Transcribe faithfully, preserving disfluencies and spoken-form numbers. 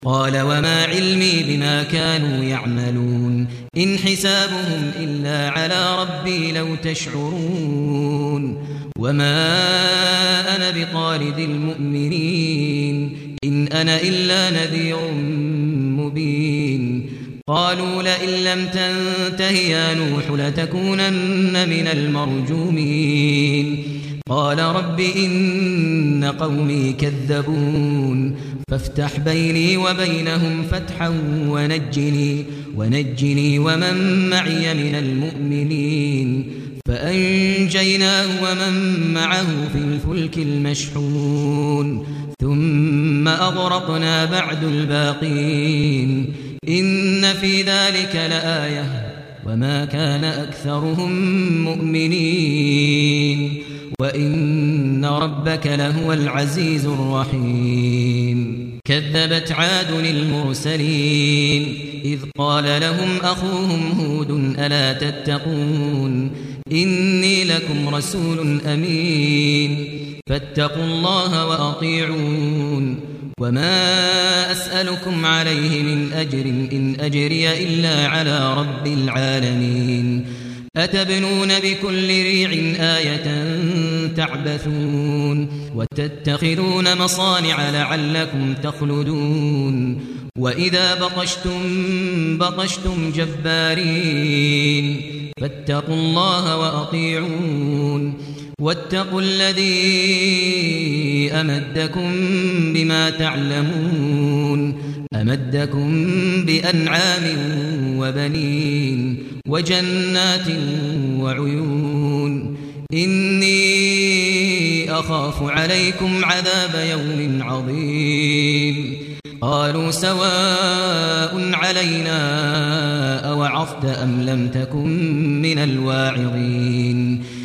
قال وما علمي بما كانوا يعملون إن حسابهم إلا على ربي لو تشعرون وما أنا بطارد المؤمنين إن أنا إلا نذير مبين قالوا لئن لم تنته يا نوح لتكونن من المرجومين قال رب إن قومي كذبون فافتح بيني وبينهم فتحا ونجني, ونجني ومن معي من المؤمنين فأنجيناه ومن معه في الفلك المشحون ثم أغرقنا بعد الباقين إن في ذلك لآية وما كان أكثرهم مؤمنين وإن ربك لهو العزيز الرحيم كذبت عاد المرسلين إذ قال لهم أخوهم هود ألا تتقون إني لكم رسول أمين فاتقوا الله وأطيعون وما أسألكم عليه من أجر إن أجري إلا على رب العالمين أتبنون بكل ريع آية تعبثون وتتخذون مصانع لعلكم تخلدون وإذا بطشتم بطشتم جبارين فاتقوا الله وأطيعون واتقوا الذي أمدكم بما تعلمون أمدكم بأنعام وبنين وجنات وعيون إني أخاف عليكم عذاب يوم عظيم قالوا سواء علينا أوعظت أم لم تكن من الواعظين